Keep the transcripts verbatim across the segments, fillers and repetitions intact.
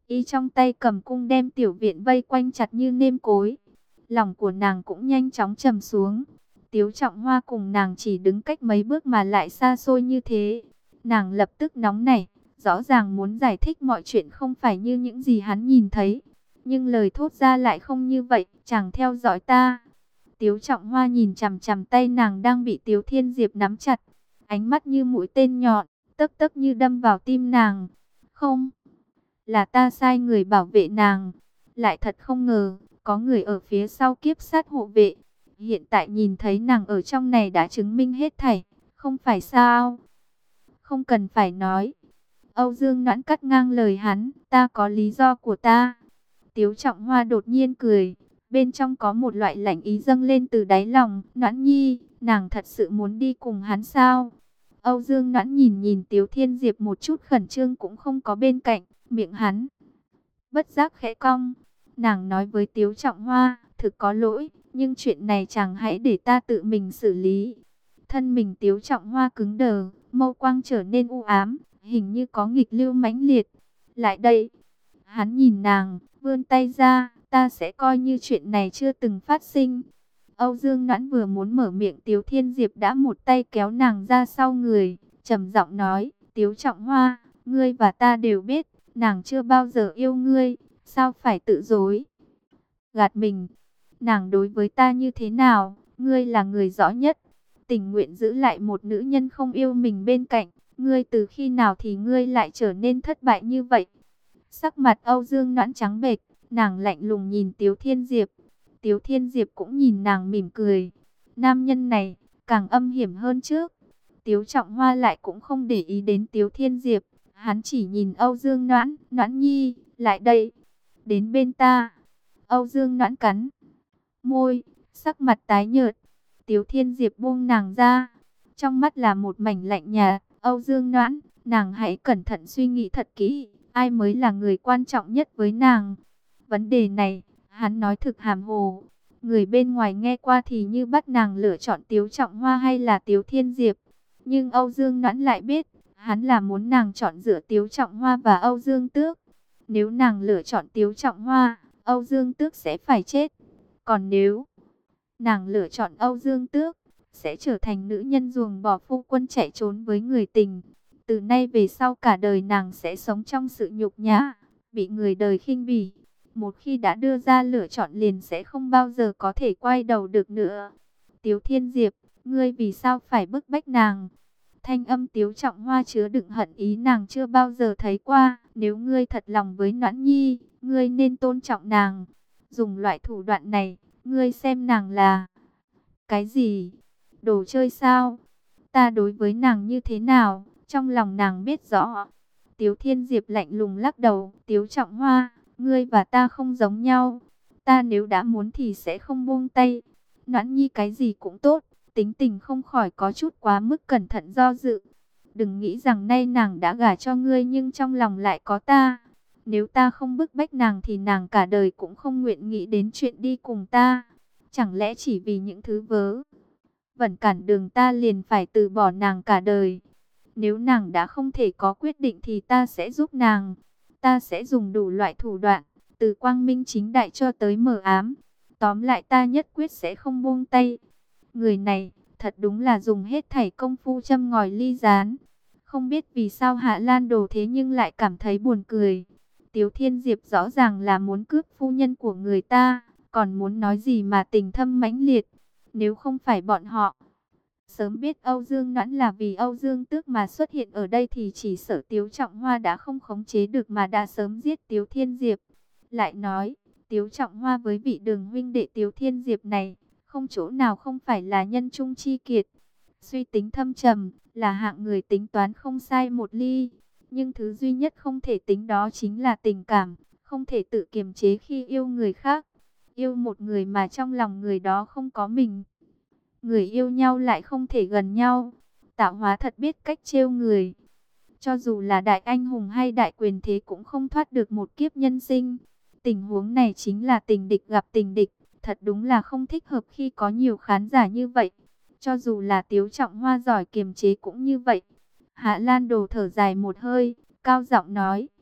Y trong tay cầm cung đem tiểu viện vây quanh chặt như nêm cối. Lòng của nàng cũng nhanh chóng trầm xuống. Tiếu Trọng Hoa cùng nàng chỉ đứng cách mấy bước mà lại xa xôi như thế. Nàng lập tức nóng nảy, rõ ràng muốn giải thích mọi chuyện không phải như những gì hắn nhìn thấy. Nhưng lời thốt ra lại không như vậy, chàng theo dõi ta. Tiếu Trọng Hoa nhìn chằm chằm tay nàng đang bị Tiếu Thiên Diệp nắm chặt. Ánh mắt như mũi tên nhọn, tấc tấc như đâm vào tim nàng. Không, là ta sai người bảo vệ nàng. Lại thật không ngờ, có người ở phía sau kiếp sát hộ vệ. Hiện tại nhìn thấy nàng ở trong này đã chứng minh hết thảy, không phải sao? Không cần phải nói. Âu Dương Noãn cắt ngang lời hắn, ta có lý do của ta. Tiếu Trọng Hoa đột nhiên cười, bên trong có một loại lạnh ý dâng lên từ đáy lòng. Noãn nhi, nàng thật sự muốn đi cùng hắn sao? Âu Dương Noãn nhìn nhìn Tiếu Thiên Diệp một chút khẩn trương cũng không có bên cạnh, miệng hắn bất giác khẽ cong. Nàng nói với Tiếu Trọng Hoa, thực có lỗi, nhưng chuyện này chàng hãy để ta tự mình xử lý. Thân mình Tiếu Trọng Hoa cứng đờ, mâu quang trở nên u ám, hình như có nghịch lưu mãnh liệt. Lại đây, hắn nhìn nàng, vươn tay ra, ta sẽ coi như chuyện này chưa từng phát sinh. Âu Dương Noãn vừa muốn mở miệng, Tiếu Thiên Diệp đã một tay kéo nàng ra sau người, trầm giọng nói, Tiếu Trọng Hoa, ngươi và ta đều biết, nàng chưa bao giờ yêu ngươi, sao phải tự dối gạt mình. Nàng đối với ta như thế nào, ngươi là người rõ nhất. Tình nguyện giữ lại một nữ nhân không yêu mình bên cạnh, ngươi từ khi nào thì ngươi lại trở nên thất bại như vậy? Sắc mặt Âu Dương Noãn trắng bệch, nàng lạnh lùng nhìn Tiếu Thiên Diệp. Tiếu Thiên Diệp cũng nhìn nàng mỉm cười. Nam nhân này càng âm hiểm hơn trước. Tiếu Trọng Hoa lại cũng không để ý đến Tiếu Thiên Diệp, hắn chỉ nhìn Âu Dương Noãn, Noãn nhi, lại đây, đến bên ta. Âu Dương Noãn cắn môi, sắc mặt tái nhợt. Tiếu Thiên Diệp buông nàng ra, trong mắt là một mảnh lạnh nhạt. Âu Dương Noãn, nàng hãy cẩn thận suy nghĩ thật kỹ, ai mới là người quan trọng nhất với nàng. Vấn đề này, hắn nói thực hàm hồ. Người bên ngoài nghe qua thì như bắt nàng lựa chọn Tiếu Trọng Hoa hay là Tiếu Thiên Diệp. Nhưng Âu Dương Noãn lại biết, hắn là muốn nàng chọn giữa Tiếu Trọng Hoa và Âu Dương Tước. Nếu nàng lựa chọn Tiếu Trọng Hoa, Âu Dương Tước sẽ phải chết. Còn nếu nàng lựa chọn Âu Dương Tước, sẽ trở thành nữ nhân ruồng bỏ phu quân chạy trốn với người tình. Từ nay về sau cả đời nàng sẽ sống trong sự nhục nhã, bị người đời khinh bỉ. Một khi đã đưa ra lựa chọn liền sẽ không bao giờ có thể quay đầu được nữa. Tiếu Thiên Diệp, ngươi vì sao phải bức bách nàng? Thanh âm Tiếu Trọng Hoa chứa đựng hận ý nàng chưa bao giờ thấy qua. Nếu ngươi thật lòng với Noãn nhi, ngươi nên tôn trọng nàng. Dùng loại thủ đoạn này, ngươi xem nàng là cái gì? Đồ chơi sao? Ta đối với nàng như thế nào? Trong lòng nàng biết rõ. Tiếu Thiên Diệp lạnh lùng lắc đầu. Tiếu Trọng Hoa, ngươi và ta không giống nhau. Ta nếu đã muốn thì sẽ không buông tay. Noãn nhi cái gì cũng tốt, tính tình không khỏi có chút quá mức cẩn thận do dự. Đừng nghĩ rằng nay nàng đã gả cho ngươi nhưng trong lòng lại có ta. Nếu ta không bức bách nàng thì nàng cả đời cũng không nguyện nghĩ đến chuyện đi cùng ta. Chẳng lẽ chỉ vì những thứ vớ vẩn cản đường ta liền phải từ bỏ nàng cả đời? Nếu nàng đã không thể có quyết định thì ta sẽ giúp nàng. Ta sẽ dùng đủ loại thủ đoạn, từ quang minh chính đại cho tới mờ ám. Tóm lại ta nhất quyết sẽ không buông tay. Người này, thật đúng là dùng hết thảy công phu châm ngòi ly gián. Không biết vì sao Hạ Lan Đồ thế nhưng lại cảm thấy buồn cười. Tiếu Thiên Diệp rõ ràng là muốn cướp phu nhân của người ta, còn muốn nói gì mà tình thâm mãnh liệt. Nếu không phải bọn họ sớm biết Âu Dương Noãn là vì Âu Dương Tước mà xuất hiện ở đây thì chỉ sợ Tiếu Trọng Hoa đã không khống chế được mà đã sớm giết Tiếu Thiên Diệp. Lại nói, Tiếu Trọng Hoa với vị Đường huynh đệ Tiếu Thiên Diệp này, không chỗ nào không phải là nhân trung chi kiệt. Suy tính thâm trầm, là hạng người tính toán không sai một ly. Nhưng thứ duy nhất không thể tính đó chính là tình cảm, không thể tự kiềm chế khi yêu người khác. Yêu một người mà trong lòng người đó không có mình. Người yêu nhau lại không thể gần nhau. Tạo hóa thật biết cách trêu người. Cho dù là đại anh hùng hay đại quyền thế cũng không thoát được một kiếp nhân sinh. Tình huống này chính là tình địch gặp tình địch. Thật đúng là không thích hợp khi có nhiều khán giả như vậy. Cho dù là Tiếu Trọng Hoa giỏi kiềm chế cũng như vậy. Hạ Lan Đồ thở dài một hơi, cao giọng nói,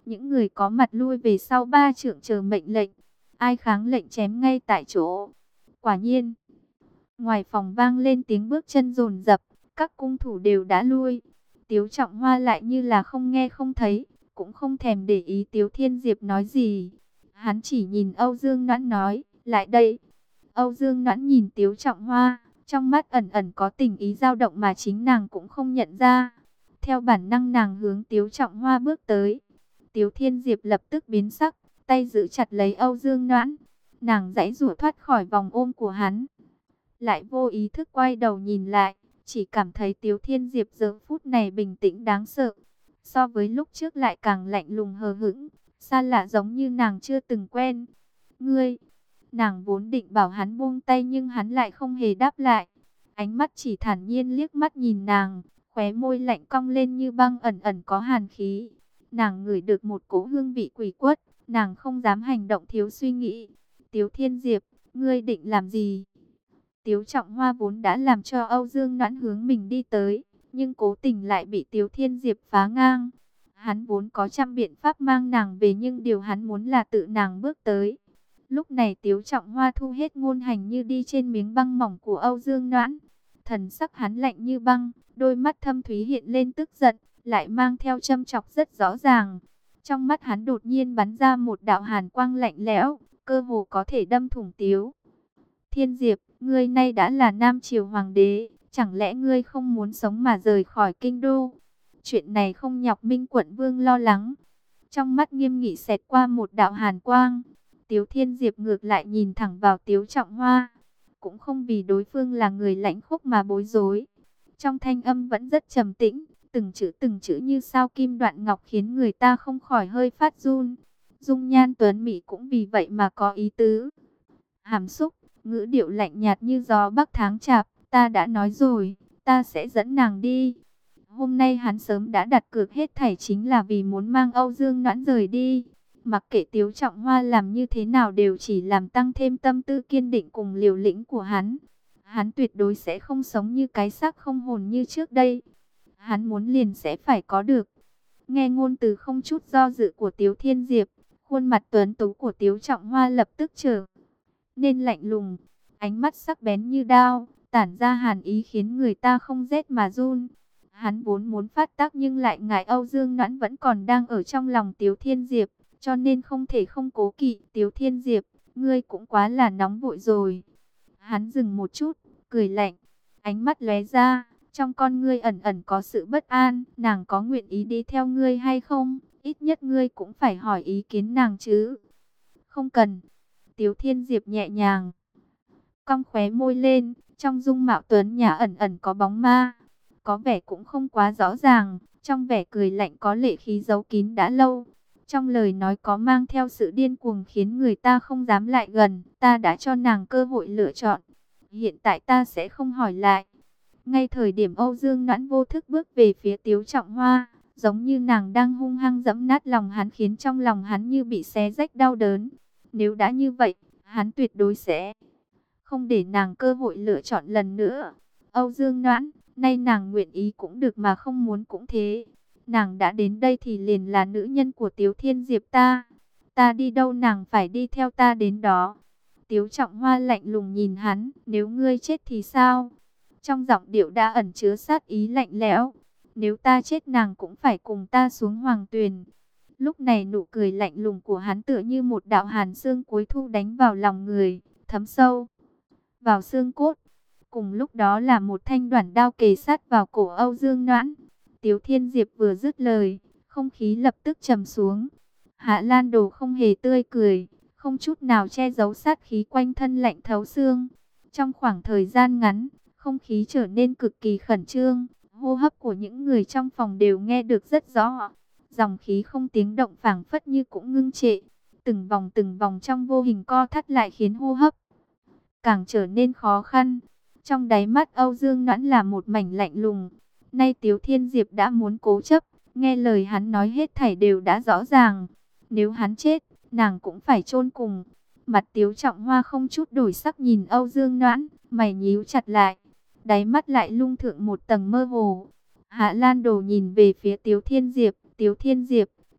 Những người có mặt lui về sau ba trượng chờ mệnh lệnh. Ai kháng lệnh chém ngay tại chỗ. Quả nhiên, ngoài phòng vang lên tiếng bước chân dồn dập, các cung thủ đều đã lui. Tiếu Trọng Hoa lại như là không nghe không thấy, cũng không thèm để ý Tiếu Thiên Diệp nói gì. Hắn chỉ nhìn Âu Dương Noãn nói, lại đây. Âu Dương Noãn nhìn Tiếu Trọng Hoa, trong mắt ẩn ẩn có tình ý dao động mà chính nàng cũng không nhận ra. Theo bản năng nàng hướng Tiếu Trọng Hoa bước tới. Tiếu Thiên Diệp lập tức biến sắc, tay giữ chặt lấy Âu Dương Noãn. Nàng giãy giụa thoát khỏi vòng ôm của hắn, lại vô ý thức quay đầu nhìn lại, chỉ cảm thấy Tiếu Thiên Diệp giờ phút này bình tĩnh đáng sợ. So với lúc trước lại càng lạnh lùng hờ hững, xa lạ giống như nàng chưa từng quen. Ngươi, nàng vốn định bảo hắn buông tay nhưng hắn lại không hề đáp lại. Ánh mắt chỉ thản nhiên liếc mắt nhìn nàng, khóe môi lạnh cong lên như băng ẩn ẩn có hàn khí. Nàng ngửi được một cỗ hương vị quỷ quất, nàng không dám hành động thiếu suy nghĩ. Tiếu Thiên Diệp, ngươi định làm gì? Tiếu Trọng Hoa vốn đã làm cho Âu Dương Noãn hướng mình đi tới, nhưng cố tình lại bị Tiếu Thiên Diệp phá ngang. Hắn vốn có trăm biện pháp mang nàng về nhưng điều hắn muốn là tự nàng bước tới. Lúc này Tiếu Trọng Hoa thu hết ngôn hành như đi trên miếng băng mỏng của Âu Dương Noãn. Thần sắc hắn lạnh như băng, đôi mắt thâm thúy hiện lên tức giận, lại mang theo châm chọc rất rõ ràng. Trong mắt hắn đột nhiên bắn ra một đạo hàn quang lạnh lẽo, cơ hồ có thể đâm thủng Tiếu Thiên Diệp. Ngươi nay đã là Nam Triều Hoàng đế, chẳng lẽ ngươi không muốn sống mà rời khỏi kinh đô? Chuyện này không nhọc Minh Quận Vương lo lắng. Trong mắt nghiêm nghị xẹt qua một đạo hàn quang. Tiếu Thiên Diệp ngược lại nhìn thẳng vào Tiếu Trọng Hoa, cũng không vì đối phương là người lãnh khốc mà bối rối. Trong thanh âm vẫn rất trầm tĩnh, từng chữ từng chữ như sao kim đoạn ngọc khiến người ta không khỏi hơi phát run. Dung nhan tuấn mỹ cũng vì vậy mà có ý tứ hàm xúc, ngữ điệu lạnh nhạt như gió bắc tháng chạp. Ta đã nói rồi, ta sẽ dẫn nàng đi. Hôm nay hắn sớm đã đặt cược hết thảy chính là vì muốn mang Âu Dương Noãn rời đi. Mặc kệ Tiếu Trọng Hoa làm như thế nào đều chỉ làm tăng thêm tâm tư kiên định cùng liều lĩnh của hắn. Hắn tuyệt đối sẽ không sống như cái xác không hồn như trước đây. Hắn muốn liền sẽ phải có được. Nghe ngôn từ không chút do dự của Tiếu Thiên Diệp, khuôn mặt tuấn tú của Tiếu Trọng Hoa lập tức trở nên lạnh lùng, ánh mắt sắc bén như đao, tản ra hàn ý khiến người ta không rét mà run. Hắn vốn muốn phát tác nhưng lại ngại Âu Dương Noãn vẫn còn đang ở trong lòng Tiếu Thiên Diệp, cho nên không thể không cố kỵ. Tiếu Thiên Diệp, ngươi cũng quá là nóng vội rồi. Hắn dừng một chút, cười lạnh, ánh mắt lóe ra, trong con ngươi ẩn ẩn có sự bất an. Nàng có nguyện ý đi theo ngươi hay không? Ít nhất ngươi cũng phải hỏi ý kiến nàng chứ. Không cần. Tiếu Thiên Diệp nhẹ nhàng cong khóe môi lên, trong dung mạo tuấn nhã ẩn ẩn có bóng ma, có vẻ cũng không quá rõ ràng, trong vẻ cười lạnh có lệ khí giấu kín đã lâu. Trong lời nói có mang theo sự điên cuồng khiến người ta không dám lại gần. Ta đã cho nàng cơ hội lựa chọn, hiện tại ta sẽ không hỏi lại. Ngay thời điểm Âu Dương Noãn vô thức bước về phía Tiếu Trọng Hoa, giống như nàng đang hung hăng giẫm nát lòng hắn, khiến trong lòng hắn như bị xé rách đau đớn. Nếu đã như vậy, hắn tuyệt đối sẽ không để nàng cơ hội lựa chọn lần nữa. Âu Dương Noãn, nay nàng nguyện ý cũng được mà không muốn cũng thế. Nàng đã đến đây thì liền là nữ nhân của Tiếu Thiên Diệp ta. Ta đi đâu nàng phải đi theo ta đến đó. Tiếu Trọng Hoa lạnh lùng nhìn hắn, nếu ngươi chết thì sao? Trong giọng điệu đã ẩn chứa sát ý lạnh lẽo. Nếu ta chết nàng cũng phải cùng ta xuống hoàng tuyền. Lúc này nụ cười lạnh lùng của hắn tựa như một đạo hàn xương cuối thu đánh vào lòng người, thấm sâu vào xương cốt. Cùng lúc đó là một thanh đoản đao kề sát vào cổ Âu Dương Noãn. Tiếu Thiên Diệp vừa dứt lời, không khí lập tức trầm xuống. Hạ Lan Đồ không hề tươi cười, không chút nào che giấu sát khí quanh thân lạnh thấu xương. Trong khoảng thời gian ngắn, không khí trở nên cực kỳ khẩn trương, hô hấp của những người trong phòng đều nghe được rất rõ. Dòng khí không tiếng động phảng phất như cũng ngưng trệ, từng vòng từng vòng trong vô hình co thắt lại khiến hô hấp càng trở nên khó khăn. Trong đáy mắt Âu Dương Noãn là một mảnh lạnh lùng. Nay Tiếu Thiên Diệp đã muốn cố chấp, nghe lời hắn nói hết thảy đều đã rõ ràng. Nếu hắn chết, nàng cũng phải chôn cùng. Mặt Tiếu Trọng Hoa không chút đổi sắc nhìn Âu Dương Noãn, mày nhíu chặt lại, đáy mắt lại lung thượng một tầng mơ hồ. Hạ Lan Đồ nhìn về phía Tiếu Thiên Diệp, Tiếu Thiên Diệp,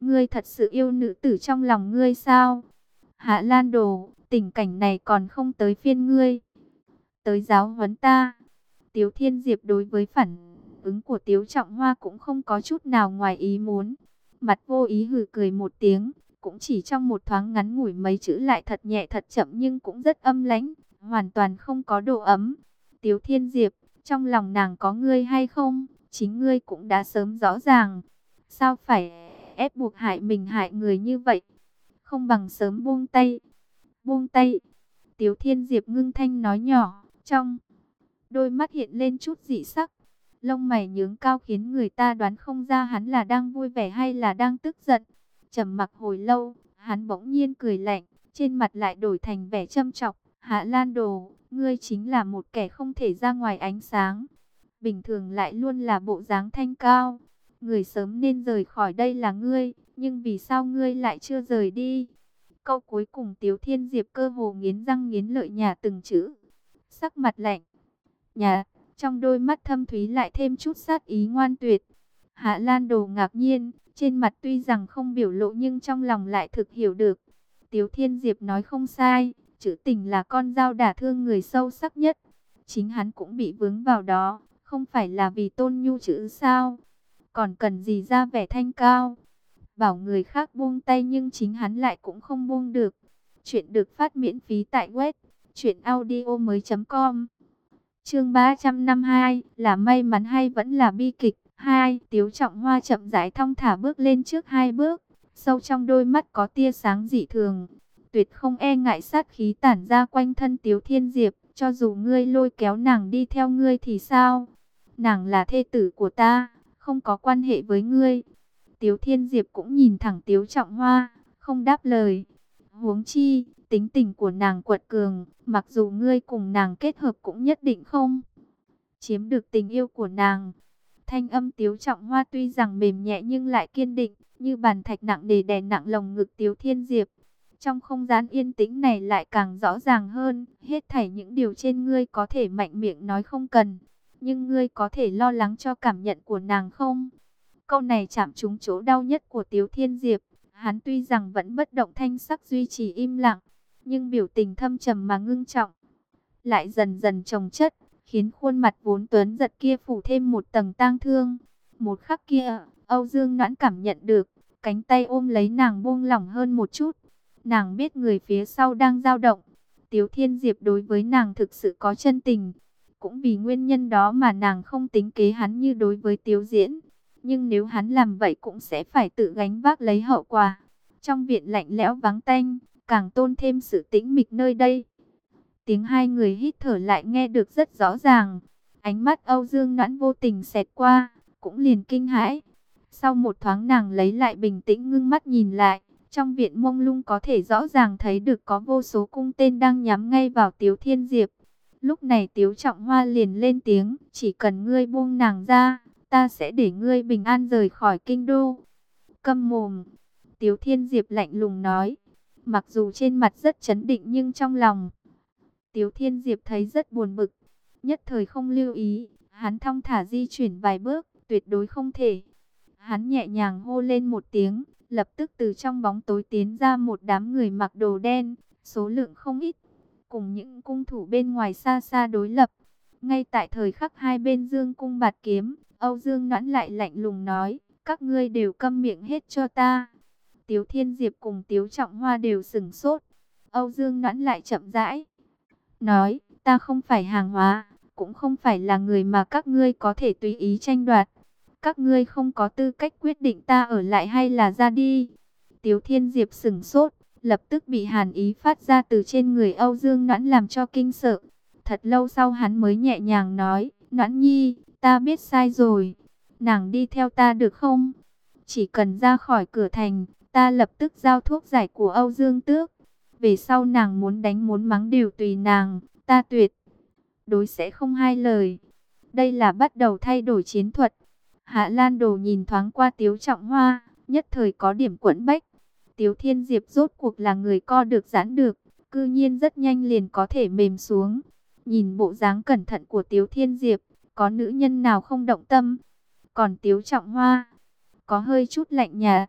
ngươi thật sự yêu nữ tử trong lòng ngươi sao? Hạ Lan Đồ, tình cảnh này còn không tới phiên ngươi tới giáo huấn ta. Tiếu Thiên Diệp đối với phản ứng của Tiếu Trọng Hoa cũng không có chút nào ngoài ý muốn. Mặt vô ý hừ cười một tiếng, cũng chỉ trong một thoáng ngắn ngủi mấy chữ lại thật nhẹ thật chậm nhưng cũng rất âm lãnh, hoàn toàn không có độ ấm. Tiếu Thiên Diệp, trong lòng nàng có ngươi hay không, chính ngươi cũng đã sớm rõ ràng. Sao phải ép buộc hại mình hại người như vậy? Không bằng sớm buông tay. Buông tay. Tiếu Thiên Diệp ngưng thanh nói nhỏ, trong đôi mắt hiện lên chút dị sắc. Lông mày nhướng cao khiến người ta đoán không ra hắn là đang vui vẻ hay là đang tức giận. Trầm mặc hồi lâu, hắn bỗng nhiên cười lạnh, trên mặt lại đổi thành vẻ châm chọc. Hạ Lan Đồ, ngươi chính là một kẻ không thể ra ngoài ánh sáng. Bình thường lại luôn là bộ dáng thanh cao. Người sớm nên rời khỏi đây là ngươi, nhưng vì sao ngươi lại chưa rời đi? Câu cuối cùng Tiếu Thiên Diệp cơ hồ nghiến răng nghiến lợi nhả từng chữ. Sắc mặt lạnh nhà, trong đôi mắt thâm thúy lại thêm chút sát ý ngoan tuyệt. Hạ Lan Đồ ngạc nhiên, trên mặt tuy rằng không biểu lộ nhưng trong lòng lại thực hiểu được. Tiếu Thiên Diệp nói không sai, chữ tình là con dao đả thương người sâu sắc nhất. Chính hắn cũng bị vướng vào đó, không phải là vì tôn nhu chữ sao? Còn cần gì ra vẻ thanh cao? Bảo người khác buông tay nhưng chính hắn lại cũng không buông được. Chuyện được phát miễn phí tại web truyện audio mới chấm com. Chương ba trăm năm mươi hai, là may mắn hay vẫn là bi kịch? Hai, Tiếu Trọng Hoa chậm rãi thong thả bước lên trước hai bước, sâu trong đôi mắt có tia sáng dị thường, tuyệt không e ngại sát khí tản ra quanh thân Tiếu Thiên Diệp, cho dù ngươi lôi kéo nàng đi theo ngươi thì sao? Nàng là thê tử của ta, không có quan hệ với ngươi. Tiếu Thiên Diệp cũng nhìn thẳng Tiếu Trọng Hoa, không đáp lời. Huống chi, tính tình của nàng quật cường, mặc dù ngươi cùng nàng kết hợp cũng nhất định không chiếm được tình yêu của nàng. Thanh âm Tiếu Trọng Hoa tuy rằng mềm nhẹ nhưng lại kiên định, như bàn thạch nặng nề đè nặng lồng ngực Tiếu Thiên Diệp. Trong không gian yên tĩnh này lại càng rõ ràng hơn, hết thảy những điều trên ngươi có thể mạnh miệng nói không cần, nhưng ngươi có thể lo lắng cho cảm nhận của nàng không? Câu này chạm trúng chỗ đau nhất của Tiếu Thiên Diệp. Hắn tuy rằng vẫn bất động thanh sắc duy trì im lặng, nhưng biểu tình thâm trầm mà ngưng trọng lại dần dần chồng chất, khiến khuôn mặt vốn tuấn giật kia phủ thêm một tầng tang thương. Một khắc kia, Âu Dương Noãn cảm nhận được, cánh tay ôm lấy nàng buông lỏng hơn một chút. Nàng biết người phía sau đang dao động. Tiếu Thiên Diệp đối với nàng thực sự có chân tình. Cũng vì nguyên nhân đó mà nàng không tính kế hắn như đối với Tiếu Diễn. Nhưng nếu hắn làm vậy cũng sẽ phải tự gánh vác lấy hậu quả. Trong viện lạnh lẽo vắng tanh, càng tôn thêm sự tĩnh mịch nơi đây. Tiếng hai người hít thở lại nghe được rất rõ ràng. Ánh mắt Âu Dương Noãn vô tình xẹt qua, cũng liền kinh hãi. Sau một thoáng nàng lấy lại bình tĩnh ngưng mắt nhìn lại. Trong viện mông lung có thể rõ ràng thấy được có vô số cung tên đang nhắm ngay vào Tiếu Thiên Diệp. Lúc này Tiếu Trọng Hoa liền lên tiếng, chỉ cần ngươi buông nàng ra, ta sẽ để ngươi bình an rời khỏi kinh đô. Câm mồm, Tiếu Thiên Diệp lạnh lùng nói. Mặc dù trên mặt rất trấn định nhưng trong lòng Tiếu Thiên Diệp thấy rất buồn bực. Nhất thời không lưu ý, hắn thong thả di chuyển vài bước, tuyệt đối không thể. Hắn nhẹ nhàng hô lên một tiếng, lập tức từ trong bóng tối tiến ra một đám người mặc đồ đen, số lượng không ít, cùng những cung thủ bên ngoài xa xa đối lập. Ngay tại thời khắc hai bên dương cung bạt kiếm, Âu Dương Noãn lại lạnh lùng nói, các ngươi đều câm miệng hết cho ta. Tiếu Thiên Diệp cùng Tiếu Trọng Hoa đều sửng sốt. Âu Dương Noãn lại chậm rãi nói, ta không phải hàng hóa, cũng không phải là người mà các ngươi có thể tùy ý tranh đoạt. Các ngươi không có tư cách quyết định ta ở lại hay là ra đi. Tiếu Thiên Diệp sửng sốt, lập tức bị hàn ý phát ra từ trên người Âu Dương Noãn làm cho kinh sợ. Thật lâu sau hắn mới nhẹ nhàng nói, Noãn nhi, ta biết sai rồi. Nàng đi theo ta được không? Chỉ cần ra khỏi cửa thành, ta lập tức giao thuốc giải của Âu Dương Tước. Về sau nàng muốn đánh muốn mắng đều tùy nàng, ta tuyệt đối sẽ không hai lời. Đây là bắt đầu thay đổi chiến thuật. Hạ Lan Đồ nhìn thoáng qua Tiếu Trọng Hoa, nhất thời có điểm quẫn bách. Tiếu Thiên Diệp rốt cuộc là người co được giãn được, cư nhiên rất nhanh liền có thể mềm xuống. Nhìn bộ dáng cẩn thận của Tiếu Thiên Diệp, có nữ nhân nào không động tâm? Còn Tiếu Trọng Hoa, có hơi chút lạnh nhạt.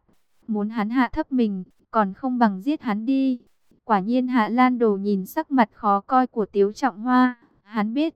muốn hắn hạ thấp mình, còn không bằng giết hắn đi. Quả nhiên Hạ Lan Đồ nhìn sắc mặt khó coi của Tiếu Trọng Hoa, hắn biết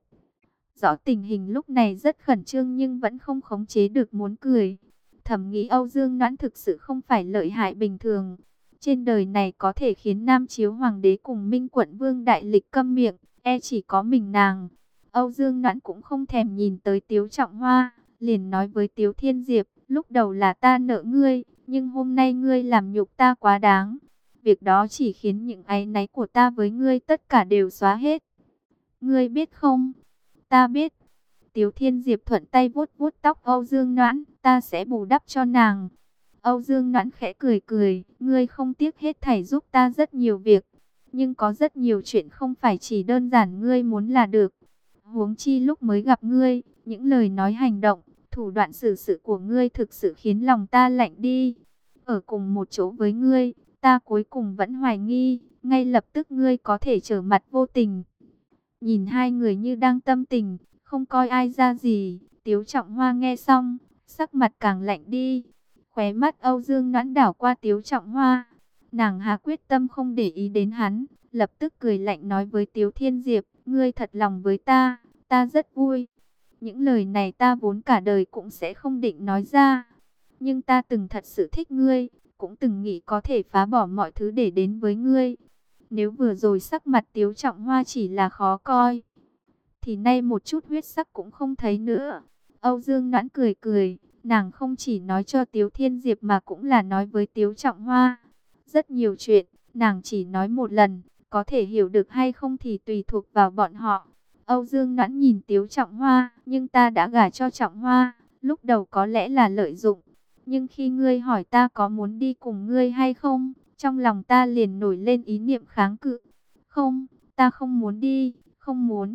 rõ tình hình lúc này rất khẩn trương nhưng vẫn không khống chế được muốn cười. Thầm nghĩ Âu Dương Noãn thực sự không phải lợi hại bình thường. Trên đời này có thể khiến Nam Chiếu Hoàng đế cùng Minh Quận Vương Đại Lịch câm miệng, e chỉ có mình nàng. Âu Dương Noãn cũng không thèm nhìn tới Tiếu Trọng Hoa, liền nói với Tiếu Thiên Diệp, lúc đầu là ta nợ ngươi, nhưng hôm nay ngươi làm nhục ta quá đáng. Việc đó chỉ khiến những áy náy của ta với ngươi tất cả đều xóa hết. Ngươi biết không? Ta biết. Tiếu Thiên Diệp thuận tay vuốt vuốt tóc Âu Dương Noãn, ta sẽ bù đắp cho nàng. Âu Dương Noãn khẽ cười cười, ngươi không tiếc hết thảy giúp ta rất nhiều việc, nhưng có rất nhiều chuyện không phải chỉ đơn giản ngươi muốn là được. Huống chi lúc mới gặp ngươi, những lời nói hành động, thủ đoạn xử sự của ngươi thực sự khiến lòng ta lạnh đi. Ở cùng một chỗ với ngươi, ta cuối cùng vẫn hoài nghi, ngay lập tức ngươi có thể trở mặt vô tình. Nhìn hai người như đang tâm tình, không coi ai ra gì, Tiếu Trọng Hoa nghe xong, sắc mặt càng lạnh đi. Khóe mắt Âu Dương Noãn đảo qua Tiếu Trọng Hoa, nàng hạ quyết tâm không để ý đến hắn, lập tức cười lạnh nói với Tiếu Thiên Diệp, ngươi thật lòng với ta, ta rất vui. Những lời này ta vốn cả đời cũng sẽ không định nói ra, nhưng ta từng thật sự thích ngươi, cũng từng nghĩ có thể phá bỏ mọi thứ để đến với ngươi. Nếu vừa rồi sắc mặt Tiếu Trọng Hoa chỉ là khó coi, thì nay một chút huyết sắc cũng không thấy nữa. Âu Dương Noãn cười cười, nàng không chỉ nói cho Tiếu Thiên Diệp mà cũng là nói với Tiếu Trọng Hoa. Rất nhiều chuyện, nàng chỉ nói một lần, có thể hiểu được hay không thì tùy thuộc vào bọn họ. Âu Dương Noãn nhìn Tiếu Trọng Hoa, nhưng ta đã gả cho Trọng Hoa, lúc đầu có lẽ là lợi dụng. Nhưng khi ngươi hỏi ta có muốn đi cùng ngươi hay không, trong lòng ta liền nổi lên ý niệm kháng cự. Không, ta không muốn đi, không muốn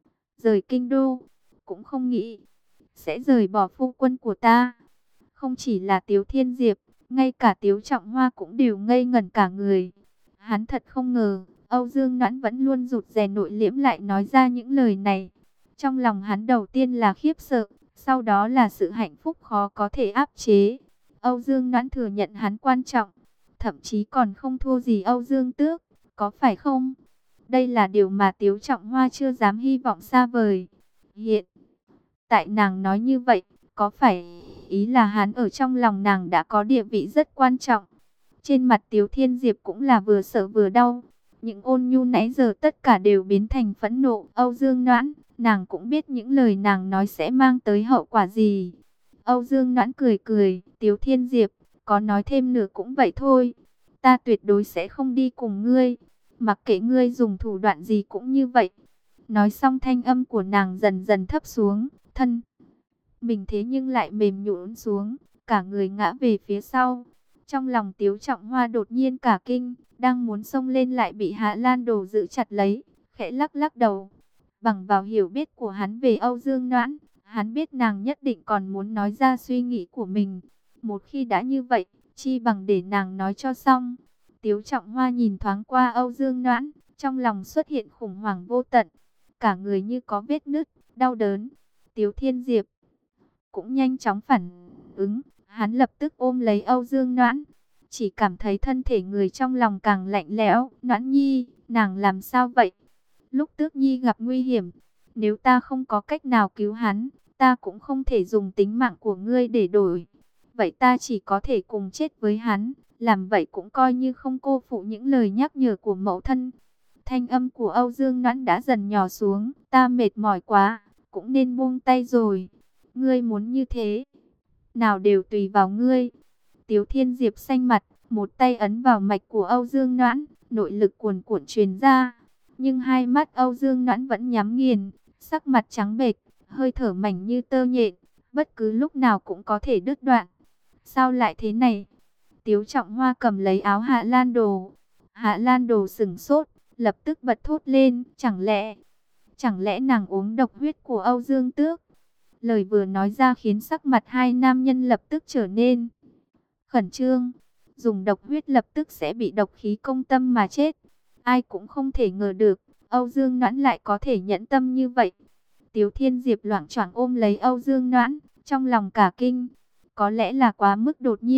rời kinh đô, cũng không nghĩ sẽ rời bỏ phu quân của ta. Không chỉ là Tiếu Thiên Diệp, ngay cả Tiếu Trọng Hoa cũng đều ngây ngẩn cả người. Hắn thật không ngờ, Âu Dương Noãn vẫn luôn rụt rè nội liễm lại nói ra những lời này. Trong lòng hắn đầu tiên là khiếp sợ, sau đó là sự hạnh phúc khó có thể áp chế. Âu Dương Noãn thừa nhận hắn quan trọng, thậm chí còn không thua gì Âu Dương Tước, có phải không? Đây là điều mà Tiếu Trọng Hoa chưa dám hy vọng xa vời. Hiện tại nàng nói như vậy, có phải ý là hắn ở trong lòng nàng đã có địa vị rất quan trọng? Trên mặt Tiếu Thiên Diệp cũng là vừa sợ vừa đau. Những ôn nhu nãy giờ tất cả đều biến thành phẫn nộ. Âu Dương Noãn, nàng cũng biết những lời nàng nói sẽ mang tới hậu quả gì. Âu Dương Noãn cười cười, Tiếu Thiên Diệp, có nói thêm nữa cũng vậy thôi. Ta tuyệt đối sẽ không đi cùng ngươi. Mặc kệ ngươi dùng thủ đoạn gì cũng như vậy. Nói xong thanh âm của nàng dần dần thấp xuống, thân mình thế nhưng lại mềm nhũn xuống, cả người ngã về phía sau. Trong lòng Tiếu Trọng Hoa đột nhiên cả kinh, đang muốn xông lên lại bị Hạ Lan Đồ giữ chặt lấy, khẽ lắc lắc đầu. Bằng vào hiểu biết của hắn về Âu Dương Noãn, hắn biết nàng nhất định còn muốn nói ra suy nghĩ của mình. Một khi đã như vậy, chi bằng để nàng nói cho xong. Tiếu Trọng Hoa nhìn thoáng qua Âu Dương Noãn, trong lòng xuất hiện khủng hoảng vô tận, cả người như có vết nứt, đau đớn. Tiếu Thiên Diệp cũng nhanh chóng phản ứng, hắn lập tức ôm lấy Âu Dương Noãn, chỉ cảm thấy thân thể người trong lòng càng lạnh lẽo. Noãn Nhi, nàng làm sao vậy? Lúc Tước Nhi gặp nguy hiểm, nếu ta không có cách nào cứu hắn, ta cũng không thể dùng tính mạng của ngươi để đổi. Vậy ta chỉ có thể cùng chết với hắn, làm vậy cũng coi như không cô phụ những lời nhắc nhở của mẫu thân. Thanh âm của Âu Dương Noãn đã dần nhỏ xuống, ta mệt mỏi quá, cũng nên buông tay rồi. Ngươi muốn như thế nào đều tùy vào ngươi. Tiếu Thiên Diệp xanh mặt, một tay ấn vào mạch của Âu Dương Noãn, nội lực cuồn cuộn truyền ra. Nhưng hai mắt Âu Dương Noãn vẫn nhắm nghiền, sắc mặt trắng bệch, hơi thở mảnh như tơ nhện, bất cứ lúc nào cũng có thể đứt đoạn. Sao lại thế này? Tiếu Trọng Hoa cầm lấy áo Hạ Lan Đồ. Hạ Lan Đồ sững sốt, lập tức bật thốt lên, chẳng lẽ, chẳng lẽ nàng uống độc huyết của Âu Dương Tước? Lời vừa nói ra khiến sắc mặt hai nam nhân lập tức trở nên khẩn trương. Dùng độc huyết lập tức sẽ bị độc khí công tâm mà chết. Ai cũng không thể ngờ được, Âu Dương Noãn lại có thể nhẫn tâm như vậy. Tiếu Thiên Diệp loạng choạng ôm lấy Âu Dương Noãn, trong lòng cả kinh. Có lẽ là quá mức đột nhiên,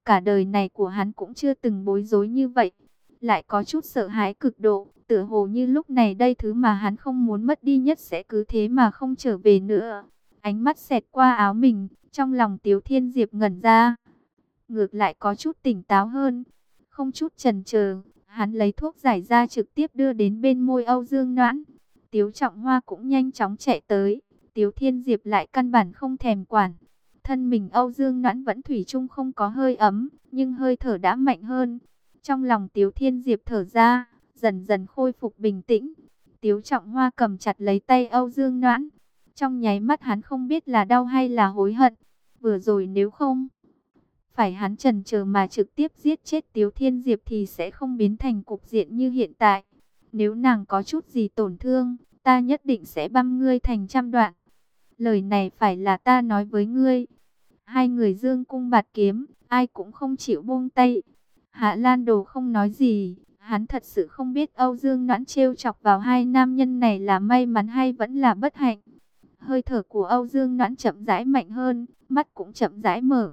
Cả đời này của hắn cũng chưa từng bối rối như vậy. Lại có chút sợ hãi cực độ, tựa hồ như lúc này đây thứ mà hắn không muốn mất đi nhất sẽ cứ thế mà không trở về nữa. Ánh mắt xẹt qua áo mình, trong lòng Tiếu Thiên Diệp ngẩn ra. Ngược lại có chút tỉnh táo hơn, không chút chần chờ, hắn lấy thuốc giải ra trực tiếp đưa đến bên môi Âu Dương Noãn. Tiếu Trọng Hoa cũng nhanh chóng chạy tới, Tiếu Thiên Diệp lại căn bản không thèm quản. Thân mình Âu Dương Noãn vẫn thủy chung không có hơi ấm, nhưng hơi thở đã mạnh hơn. Trong lòng Tiếu Thiên Diệp thở ra, dần dần khôi phục bình tĩnh. Tiếu Trọng Hoa cầm chặt lấy tay Âu Dương Noãn. Trong nháy mắt hắn không biết là đau hay là hối hận. Vừa rồi nếu không phải hắn chần chờ mà trực tiếp giết chết Tiếu Thiên Diệp thì sẽ không biến thành cục diện như hiện tại. Nếu nàng có chút gì tổn thương, ta nhất định sẽ băm ngươi thành trăm đoạn. Lời này phải là ta nói với ngươi. Hai người dương cung bạt kiếm, ai cũng không chịu buông tay. Hạ Lan Đồ không nói gì, hắn thật sự không biết Âu Dương Noãn trêu chọc vào hai nam nhân này là may mắn hay vẫn là bất hạnh. Hơi thở của Âu Dương Noãn chậm rãi mạnh hơn, mắt cũng chậm rãi mở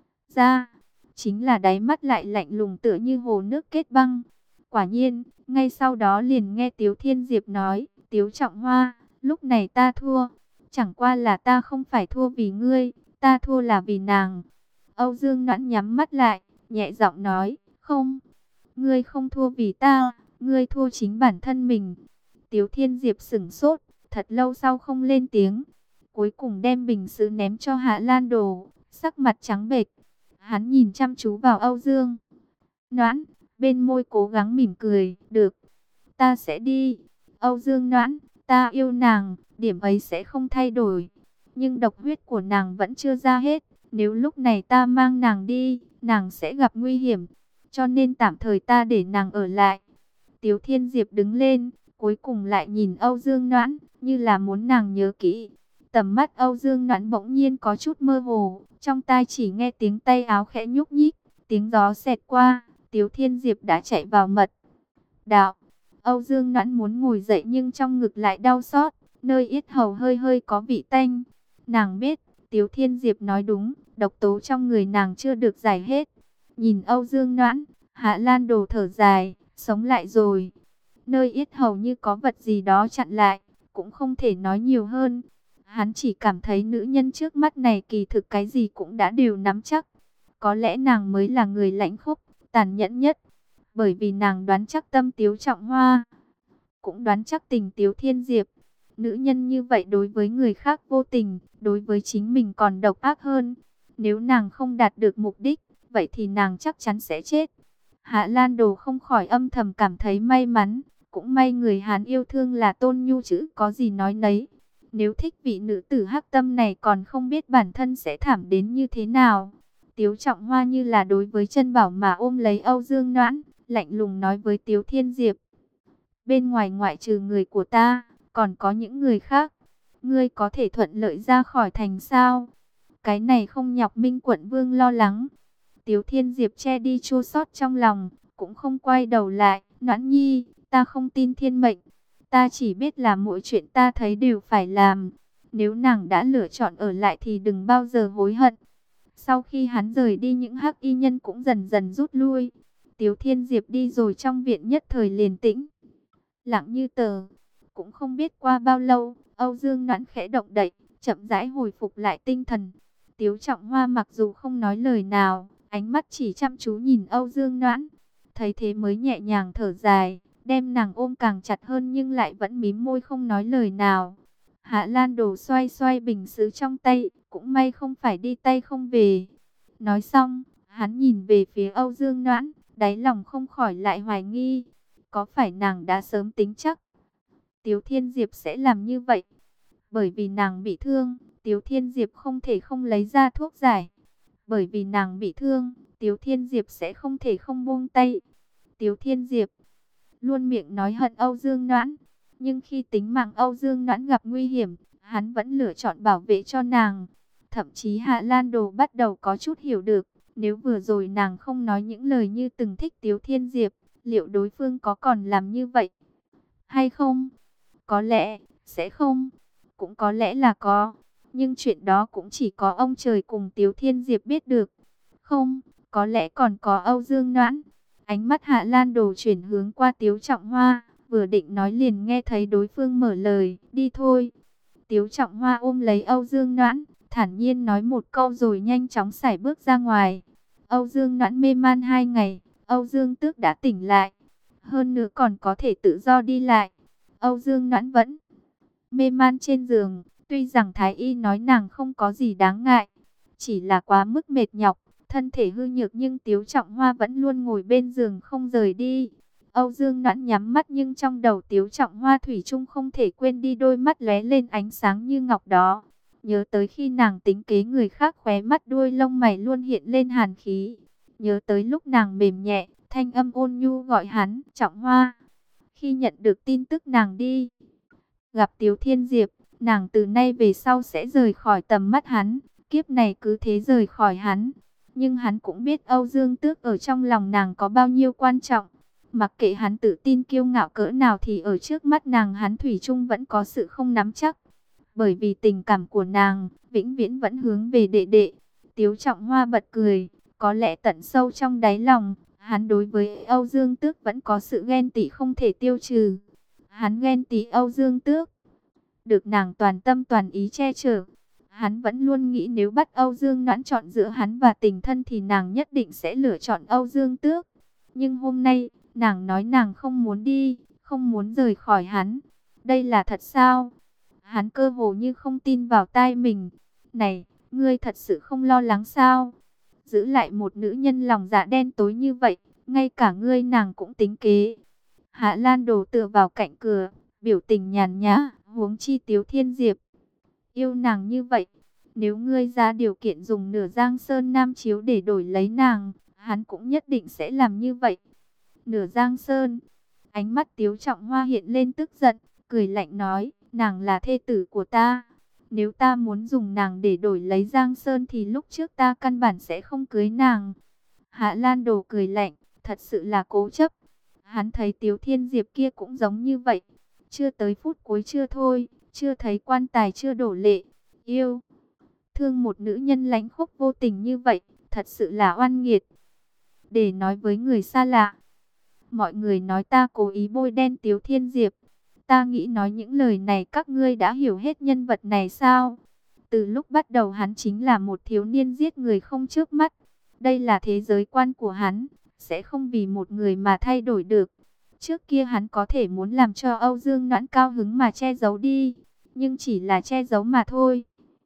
ra, chính là đáy mắt lại lạnh lùng tựa như hồ nước kết băng. Quả nhiên, ngay sau đó liền nghe Tiếu Thiên Diệp nói, Tiếu Trọng Hoa, lúc này ta thua, chẳng qua là ta không phải thua vì ngươi, ta thua là vì nàng. Âu Dương Noãn nhắm mắt lại, nhẹ giọng nói, không, ngươi không thua vì ta, ngươi thua chính bản thân mình. Tiếu Thiên Diệp sững sốt, thật lâu sau không lên tiếng, cuối cùng đem bình sứ ném cho Hạ Lan Đồ, sắc mặt trắng bệch. Hắn nhìn chăm chú vào Âu Dương Noãn, bên môi cố gắng mỉm cười, được, ta sẽ đi. Âu Dương Noãn, ta yêu nàng, điểm ấy sẽ không thay đổi. Nhưng độc huyết của nàng vẫn chưa ra hết, nếu lúc này ta mang nàng đi, nàng sẽ gặp nguy hiểm. Cho nên tạm thời ta để nàng ở lại. Tiếu Thiên Diệp đứng lên, cuối cùng lại nhìn Âu Dương Noãn, như là muốn nàng nhớ kỹ. Tầm mắt Âu Dương Noãn bỗng nhiên có chút mơ hồ, trong tai chỉ nghe tiếng tay áo khẽ nhúc nhích, tiếng gió xẹt qua, Tiếu Thiên Diệp đã chạy vào mật đạo. Âu Dương Noãn muốn ngồi dậy nhưng trong ngực lại đau xót, nơi yết hầu hơi hơi có vị tanh. Nàng biết, Tiếu Thiên Diệp nói đúng, độc tố trong người nàng chưa được giải hết. Nhìn Âu Dương Noãn, Hạ Lan Đồ thở dài, sống lại rồi. Nơi yết hầu như có vật gì đó chặn lại, cũng không thể nói nhiều hơn. Hắn chỉ cảm thấy nữ nhân trước mắt này kỳ thực cái gì cũng đã đều nắm chắc. Có lẽ nàng mới là người lãnh khốc, tàn nhẫn nhất. Bởi vì nàng đoán chắc tâm Tiếu Trọng Hoa, cũng đoán chắc tình Tiếu Thiên Diệp. Nữ nhân như vậy đối với người khác vô tình, đối với chính mình còn độc ác hơn. Nếu nàng không đạt được mục đích, vậy thì nàng chắc chắn sẽ chết. Hạ Lan Đồ không khỏi âm thầm cảm thấy may mắn. Cũng may người Hán yêu thương là tôn nhu chữ có gì nói nấy. Nếu thích vị nữ tử hắc tâm này còn không biết bản thân sẽ thảm đến như thế nào. Tiếu Trọng Hoa như là đối với chân bảo mà ôm lấy Âu Dương Noãn, lạnh lùng nói với Tiếu Thiên Diệp. Bên ngoài ngoại trừ người của ta, còn có những người khác. Ngươi có thể thuận lợi ra khỏi thành sao? Cái này không nhọc Minh Quận Vương lo lắng. Tiếu Thiên Diệp che đi chua xót trong lòng, cũng không quay đầu lại. Noãn nhi, ta không tin thiên mệnh. Ta chỉ biết là mỗi chuyện ta thấy đều phải làm. Nếu nàng đã lựa chọn ở lại thì đừng bao giờ hối hận. Sau khi hắn rời đi, những hắc y nhân cũng dần dần rút lui. Tiếu Thiên Diệp đi rồi, trong viện nhất thời liền tĩnh lặng như tờ. Cũng không biết qua bao lâu, Âu Dương Noãn khẽ động đậy, chậm rãi hồi phục lại tinh thần. Tiếu Trọng Hoa mặc dù không nói lời nào, ánh mắt chỉ chăm chú nhìn Âu Dương Noãn. Thấy thế mới nhẹ nhàng thở dài, đem nàng ôm càng chặt hơn nhưng lại vẫn mím môi không nói lời nào. Hạ Lan Đồ xoay xoay bình sứ trong tay, cũng may không phải đi tay không về. Nói xong, hắn nhìn về phía Âu Dương Noãn, đáy lòng không khỏi lại hoài nghi. Có phải nàng đã sớm tính chắc Tiếu Thiên Diệp sẽ làm như vậy? Bởi vì nàng bị thương, Tiếu Thiên Diệp không thể không lấy ra thuốc giải. Bởi vì nàng bị thương, Tiếu Thiên Diệp sẽ không thể không buông tay. Tiếu Thiên Diệp luôn miệng nói hận Âu Dương Noãn, nhưng khi tính mạng Âu Dương Noãn gặp nguy hiểm, hắn vẫn lựa chọn bảo vệ cho nàng. Thậm chí Hạ Lan Đồ bắt đầu có chút hiểu được, nếu vừa rồi nàng không nói những lời như từng thích Tiếu Thiên Diệp, liệu đối phương có còn làm như vậy hay không? Có lẽ sẽ không, cũng có lẽ là có, nhưng chuyện đó cũng chỉ có ông trời cùng Tiếu Thiên Diệp biết được. Không, có lẽ còn có Âu Dương Noãn. Ánh mắt Hạ Lan Đồ chuyển hướng qua Tiếu Trọng Hoa, vừa định nói liền nghe thấy đối phương mở lời, đi thôi. Tiếu Trọng Hoa ôm lấy Âu Dương Noãn, thản nhiên nói một câu rồi nhanh chóng sải bước ra ngoài. Âu Dương Noãn mê man hai ngày, Âu Dương Tước đã tỉnh lại, hơn nữa còn có thể tự do đi lại. Âu Dương Noãn vẫn mê man trên giường, tuy rằng Thái Y nói nàng không có gì đáng ngại, chỉ là quá mức mệt nhọc, thân thể hư nhược, nhưng Tiếu Trọng Hoa vẫn luôn ngồi bên giường không rời đi. Âu Dương Noãn nhắm mắt nhưng trong đầu Tiếu Trọng Hoa thủy chung không thể quên đi đôi mắt lóe lên ánh sáng như ngọc đó. Nhớ tới khi nàng tính kế người khác, khóe mắt đuôi lông mày luôn hiện lên hàn khí. Nhớ tới lúc nàng mềm nhẹ, thanh âm ôn nhu gọi hắn, Trọng Hoa. Khi nhận được tin tức nàng đi gặp Tiếu Thiên Diệp, nàng từ nay về sau sẽ rời khỏi tầm mắt hắn, kiếp này cứ thế rời khỏi hắn. Nhưng hắn cũng biết Âu Dương Tước ở trong lòng nàng có bao nhiêu quan trọng. Mặc kệ hắn tự tin kiêu ngạo cỡ nào thì ở trước mắt nàng hắn thủy chung vẫn có sự không nắm chắc. Bởi vì tình cảm của nàng vĩnh viễn vẫn hướng về đệ đệ. Tiếu Trọng Hoa bật cười, có lẽ tận sâu trong đáy lòng, hắn đối với Âu Dương Tước vẫn có sự ghen tị không thể tiêu trừ. Hắn ghen tị Âu Dương Tước được nàng toàn tâm toàn ý che chở. Hắn vẫn luôn nghĩ nếu bắt Âu Dương Noãn chọn giữa hắn và tình thân thì nàng nhất định sẽ lựa chọn Âu Dương Tước. Nhưng hôm nay, nàng nói nàng không muốn đi, không muốn rời khỏi hắn. Đây là thật sao? Hắn cơ hồ như không tin vào tai mình. Này, ngươi thật sự không lo lắng sao? Giữ lại một nữ nhân lòng dạ đen tối như vậy, ngay cả ngươi nàng cũng tính kế. Hạ Lan Đồ tựa vào cạnh cửa, biểu tình nhàn nhã, huống chi Tiếu Thiên Diệp yêu nàng như vậy. Nếu ngươi ra điều kiện dùng nửa Giang Sơn Nam Chiếu để đổi lấy nàng, hắn cũng nhất định sẽ làm như vậy. Nửa Giang Sơn, ánh mắt Tiếu Trọng Hoa hiện lên tức giận, cười lạnh nói, nàng là thê tử của ta. Nếu ta muốn dùng nàng để đổi lấy Giang Sơn thì lúc trước ta căn bản sẽ không cưới nàng. Hạ Lan Đồ cười lạnh, thật sự là cố chấp. Hắn thấy Tiếu Thiên Diệp kia cũng giống như vậy. Chưa tới phút cuối chưa thôi, chưa thấy quan tài chưa đổ lệ. Yêu, thương một nữ nhân lãnh khốc vô tình như vậy, thật sự là oan nghiệt. Để nói với người xa lạ, mọi người nói ta cố ý bôi đen Tiếu Thiên Diệp. Ta nghĩ nói những lời này các ngươi đã hiểu hết nhân vật này sao? Từ lúc bắt đầu hắn chính là một thiếu niên giết người không chớp mắt. Đây là thế giới quan của hắn, sẽ không vì một người mà thay đổi được. Trước kia hắn có thể muốn làm cho Âu Dương Noãn cao hứng mà che giấu đi, nhưng chỉ là che giấu mà thôi.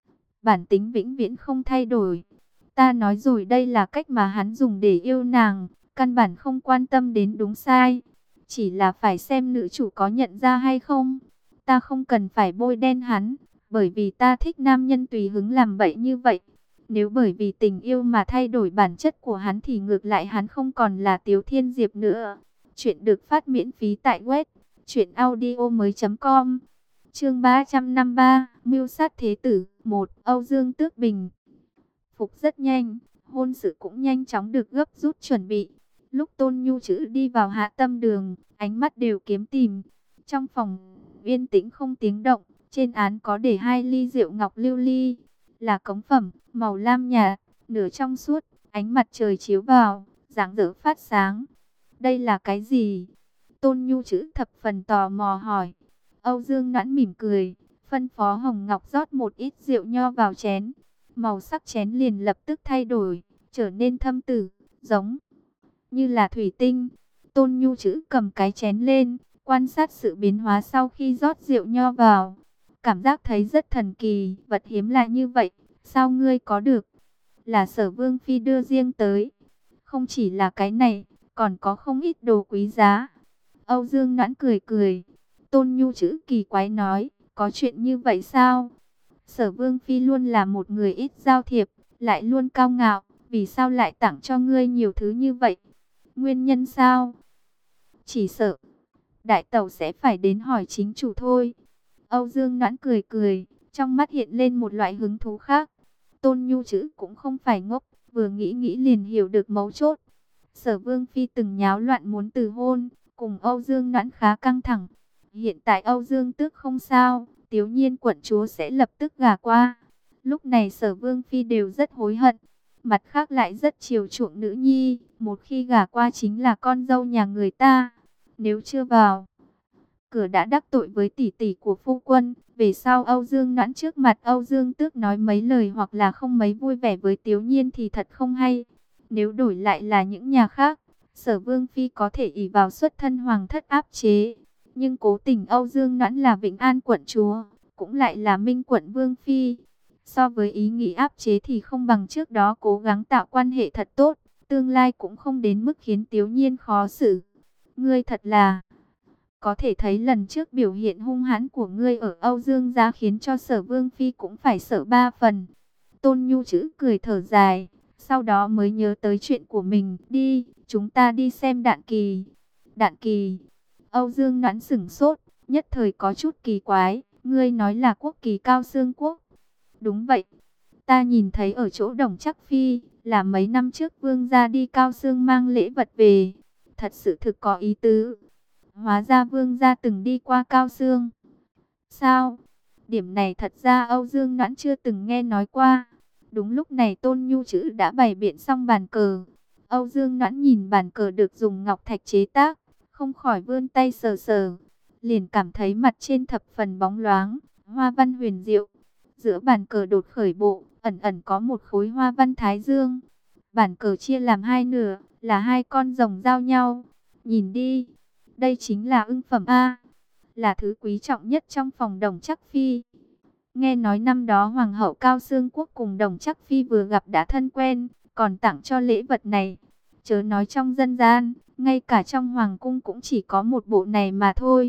Bản tính vĩnh viễn không thay đổi. Ta nói rồi, đây là cách mà hắn dùng để yêu nàng, căn bản không quan tâm đến đúng sai. Chỉ là phải xem nữ chủ có nhận ra hay không. Ta không cần phải bôi đen hắn, bởi vì ta thích nam nhân tùy hứng làm bậy như vậy. Nếu bởi vì tình yêu mà thay đổi bản chất của hắn thì ngược lại hắn không còn là Tiếu Thiên Diệp nữa. Chuyện được phát miễn phí tại web truyện audio mới chấm com. Chương ba trăm năm mươi ba, Mưu sát thế tử một. Âu Dương Tước bình phục rất nhanh, hôn sự cũng nhanh chóng được gấp rút chuẩn bị. Lúc Tôn Nhu Chữ đi vào Hạ Tâm Đường, ánh mắt đều kiếm tìm. Trong phòng yên tĩnh không tiếng động, trên án có để hai ly rượu ngọc lưu ly, là cống phẩm, màu lam nhạt, nửa trong suốt, ánh mặt trời chiếu vào, rạng rỡ phát sáng. Đây là cái gì? Tôn Nhu Chữ thập phần tò mò hỏi. Âu Dương Noãn mỉm cười, phân phó Hồng Ngọc rót một ít rượu nho vào chén. Màu sắc chén liền lập tức thay đổi, trở nên thâm tử, giống như là thủy tinh. Tôn Nhu Chữ cầm cái chén lên, quan sát sự biến hóa sau khi rót rượu nho vào. Cảm giác thấy rất thần kỳ, vật hiếm lạ như vậy, sao ngươi có được? Là Sở Vương Phi đưa riêng tới. Không chỉ là cái này, còn có không ít đồ quý giá. Âu Dương Noãn cười cười. Tôn Nhu Chữ kỳ quái nói, có chuyện như vậy sao? Sở Vương Phi luôn là một người ít giao thiệp, lại luôn cao ngạo, vì sao lại tặng cho ngươi nhiều thứ như vậy? Nguyên nhân sao? Chỉ sợ đại tẩu sẽ phải đến hỏi chính chủ thôi. Âu Dương Noãn cười cười, trong mắt hiện lên một loại hứng thú khác. Tôn Nhu Chữ cũng không phải ngốc, vừa nghĩ nghĩ liền hiểu được mấu chốt. Sở Vương Phi từng nháo loạn muốn từ hôn, cùng Âu Dương Noãn khá căng thẳng. Hiện tại Âu Dương Tước không sao, Tiếu Nhiên quận chúa sẽ lập tức gả qua. Lúc này Sở Vương Phi đều rất hối hận. mặt khác lại rất chiều chuộng nữ nhi, một khi gả qua chính là con dâu nhà người ta. Nếu chưa vào cửa đã đắc tội với tỷ tỷ của phu quân, về sau Âu Dương Noãn trước mặt Âu Dương Tước nói mấy lời hoặc là không mấy vui vẻ với Tiếu Nhiên thì thật không hay. Nếu đổi lại là những nhà khác, Sở Vương phi có thể ỷ vào xuất thân hoàng thất áp chế, nhưng cố tình Âu Dương Noãn là Vĩnh An quận chúa, cũng lại là Minh quận vương phi. So với ý nghĩ áp chế thì không bằng trước đó cố gắng tạo quan hệ thật tốt, tương lai cũng không đến mức khiến Tiếu Nhiên khó xử. Ngươi thật là... Có thể thấy lần trước biểu hiện hung hãn của ngươi ở Âu Dương gia khiến cho Sở Vương phi cũng phải sợ ba phần. Tôn Nhu chữ cười thở dài, sau đó mới nhớ tới chuyện của mình. Đi, chúng ta đi xem Đạn Kỳ. Đạn Kỳ. Âu Dương Noãn sửng sốt, nhất thời có chút kỳ quái. Ngươi nói là quốc kỳ Cao Xương Quốc. Đúng vậy. Ta nhìn thấy ở chỗ Đồng Trắc Phi, là mấy năm trước vương gia đi Cao Xương mang lễ vật về. Thật sự thực có ý tứ. Hóa ra vương gia từng đi qua Cao Xương. Sao? Điểm này thật ra Âu Dương Noãn chưa từng nghe nói qua. Đúng lúc này Tôn Nhu chữ đã bày biện xong bàn cờ. Âu Dương Noãn nhìn bàn cờ được dùng ngọc thạch chế tác, không khỏi vươn tay sờ sờ. Liền cảm thấy mặt trên thập phần bóng loáng, hoa văn huyền diệu. Giữa bàn cờ đột khởi bộ, ẩn ẩn có một khối hoa văn thái dương. Bàn cờ chia làm hai nửa, là hai con rồng giao nhau. Nhìn đi, đây chính là ưng phẩm A, là thứ quý trọng nhất trong phòng Đồng Trắc Phi. Nghe nói năm đó Hoàng hậu Cao Xương Quốc cùng Đồng Trắc Phi vừa gặp đã thân quen, còn tặng cho lễ vật này. Chớ nói trong dân gian, ngay cả trong Hoàng cung cũng chỉ có một bộ này mà thôi.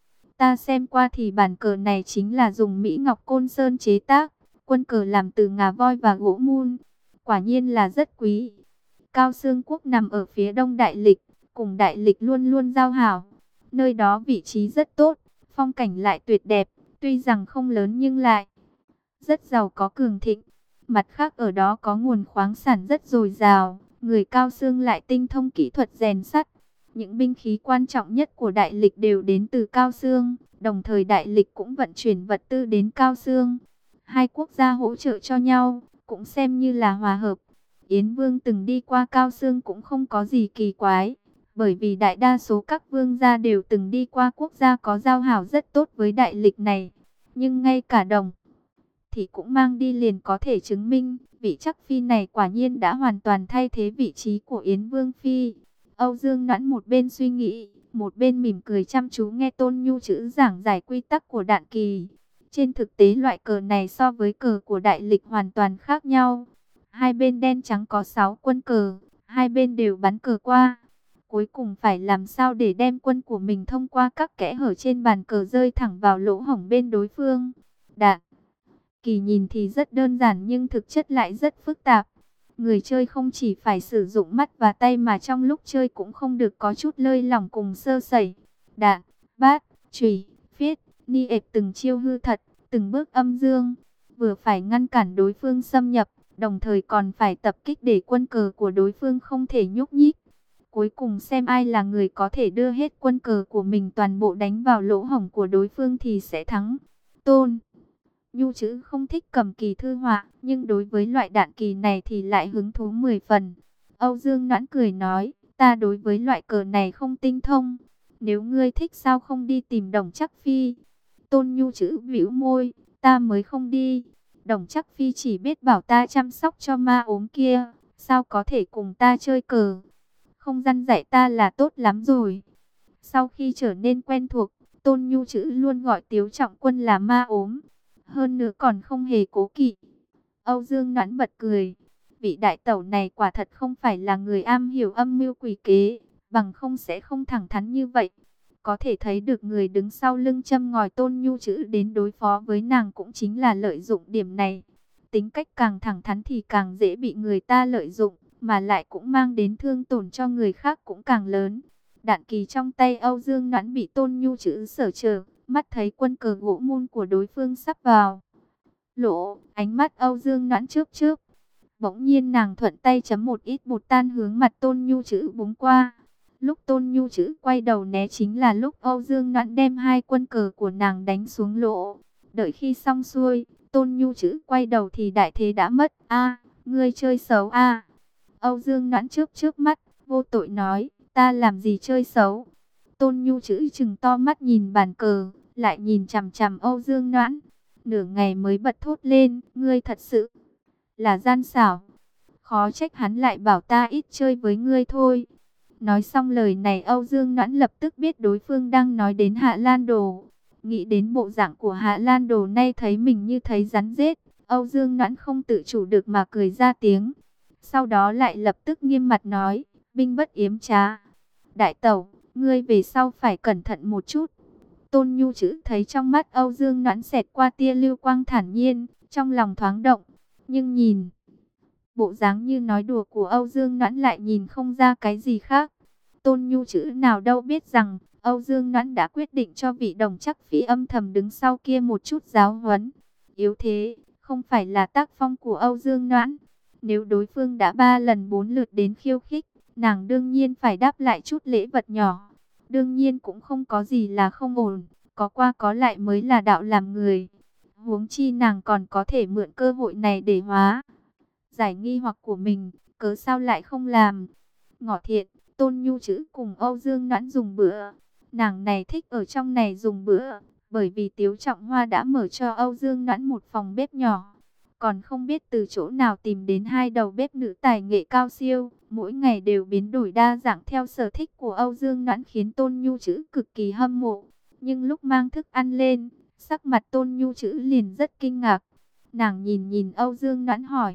Ta xem qua thì bàn cờ này chính là dùng Mỹ Ngọc Côn Sơn chế tác, quân cờ làm từ ngà voi và gỗ mun. Quả nhiên là rất quý. Cao Xương Quốc nằm ở phía đông Đại Lịch, cùng Đại Lịch luôn luôn giao hảo. Nơi đó vị trí rất tốt, phong cảnh lại tuyệt đẹp, tuy rằng không lớn nhưng lại rất giàu có cường thịnh. Mặt khác ở đó có nguồn khoáng sản rất dồi dào, người Cao Xương lại tinh thông kỹ thuật rèn sắt. Những binh khí quan trọng nhất của Đại Lịch đều đến từ Cao Xương, đồng thời Đại Lịch cũng vận chuyển vật tư đến Cao Xương. Hai quốc gia hỗ trợ cho nhau, cũng xem như là hòa hợp. Yến Vương từng đi qua Cao Xương cũng không có gì kỳ quái, bởi vì đại đa số các vương gia đều từng đi qua quốc gia có giao hảo rất tốt với Đại Lịch này. Nhưng ngay cả Đồng thì cũng mang đi liền có thể chứng minh, vị Trắc Phi này quả nhiên đã hoàn toàn thay thế vị trí của Yến Vương Phi. Âu Dương Noãn một bên suy nghĩ, một bên mỉm cười chăm chú nghe Tôn Nhu chữ giảng giải quy tắc của Đạn Kỳ. Trên thực tế loại cờ này so với cờ của Đại Lịch hoàn toàn khác nhau. Hai bên đen trắng có sáu quân cờ, hai bên đều bắn cờ qua. Cuối cùng phải làm sao để đem quân của mình thông qua các kẽ hở trên bàn cờ rơi thẳng vào lỗ hổng bên đối phương. Đạn Kỳ nhìn thì rất đơn giản nhưng thực chất lại rất phức tạp. Người chơi không chỉ phải sử dụng mắt và tay mà trong lúc chơi cũng không được có chút lơi lỏng cùng sơ sẩy. Đạn, bát, chùy, phiết, ni ệp từng chiêu hư thật, từng bước âm dương. Vừa phải ngăn cản đối phương xâm nhập, đồng thời còn phải tập kích để quân cờ của đối phương không thể nhúc nhích. Cuối cùng xem ai là người có thể đưa hết quân cờ của mình toàn bộ đánh vào lỗ hổng của đối phương thì sẽ thắng. Tôn Nhu chữ không thích cầm kỳ thư họa, nhưng đối với loại đạn kỳ này thì lại hứng thú mười phần. Âu Dương Noãn cười nói, ta đối với loại cờ này không tinh thông. Nếu ngươi thích sao không đi tìm Đồng Trắc Phi? Tôn Nhu chữ bĩu môi, ta mới không đi. Đồng Trắc Phi chỉ biết bảo ta chăm sóc cho ma ốm kia, sao có thể cùng ta chơi cờ? Không răn dạy ta là tốt lắm rồi. Sau khi trở nên quen thuộc, Tôn Nhu chữ luôn gọi Tiếu Trọng Quân là ma ốm. Hơn nữa còn không hề cố kỵ. Âu Dương Noãn bật cười. Vị đại tẩu này quả thật không phải là người am hiểu âm mưu quỷ kế, bằng không sẽ không thẳng thắn như vậy. Có thể thấy được người đứng sau lưng châm ngòi Tôn Nhu chữ đến đối phó với nàng cũng chính là lợi dụng điểm này. Tính cách càng thẳng thắn thì càng dễ bị người ta lợi dụng, mà lại cũng mang đến thương tổn cho người khác cũng càng lớn. Đạn kỳ trong tay Âu Dương Noãn bị Tôn Nhu chữ sở trở, mắt thấy quân cờ gỗ mun của đối phương sắp vào lỗ, ánh mắt Âu Dương Noãn chớp chớp. Bỗng nhiên nàng thuận tay chấm một ít bột tan hướng mặt Tôn Nhu chữ búng qua. Lúc Tôn Nhu chữ quay đầu né chính là lúc Âu Dương Noãn đem hai quân cờ của nàng đánh xuống lỗ. Đợi khi xong xuôi, Tôn Nhu chữ quay đầu thì đại thế đã mất. A, Ngươi chơi xấu à? Âu Dương Noãn chớp chớp mắt, vô tội nói, ta làm gì chơi xấu? Tôn Nhu chữ chừng to mắt nhìn bàn cờ, lại nhìn chằm chằm Âu Dương Noãn. Nửa ngày mới bật thốt lên, ngươi thật sự là gian xảo. Khó trách hắn lại bảo ta ít chơi với ngươi thôi. Nói xong lời này, Âu Dương Noãn lập tức biết đối phương đang nói đến Hạ Lan Đồ. Nghĩ đến bộ dạng của Hạ Lan Đồ nay thấy mình như thấy rắn rết, Âu Dương Noãn không tự chủ được mà cười ra tiếng. Sau đó lại lập tức nghiêm mặt nói, binh bất yếm trá. Đại tẩu, ngươi về sau phải cẩn thận một chút. Tôn Nhu chữ thấy trong mắt Âu Dương Noãn xẹt qua tia lưu quang thản nhiên, trong lòng thoáng động. Nhưng nhìn bộ dáng như nói đùa của Âu Dương Noãn lại nhìn không ra cái gì khác. Tôn Nhu chữ nào đâu biết rằng Âu Dương Noãn đã quyết định cho vị đồng chắc phỉ âm thầm đứng sau kia một chút giáo huấn. Yếu thế, không phải là tác phong của Âu Dương Noãn. Nếu đối phương đã ba lần bốn lượt đến khiêu khích, nàng đương nhiên phải đáp lại chút lễ vật nhỏ. Đương nhiên cũng không có gì là không ổn, có qua có lại mới là đạo làm người. Huống chi nàng còn có thể mượn cơ hội này để hóa giải nghi hoặc của mình, cớ sao lại không làm. Ngọ Thiện, Tôn Nhu chữ cùng Âu Dương Noãn dùng bữa. Nàng này thích ở trong này dùng bữa, bởi vì Tiếu Trọng Hoa đã mở cho Âu Dương Noãn một phòng bếp nhỏ. Còn không biết từ chỗ nào tìm đến hai đầu bếp nữ tài nghệ cao siêu, mỗi ngày đều biến đổi đa dạng theo sở thích của Âu Dương Noãn, khiến Tôn Nhu chữ cực kỳ hâm mộ. Nhưng lúc mang thức ăn lên, sắc mặt Tôn Nhu chữ liền rất kinh ngạc. Nàng nhìn nhìn Âu Dương Noãn hỏi,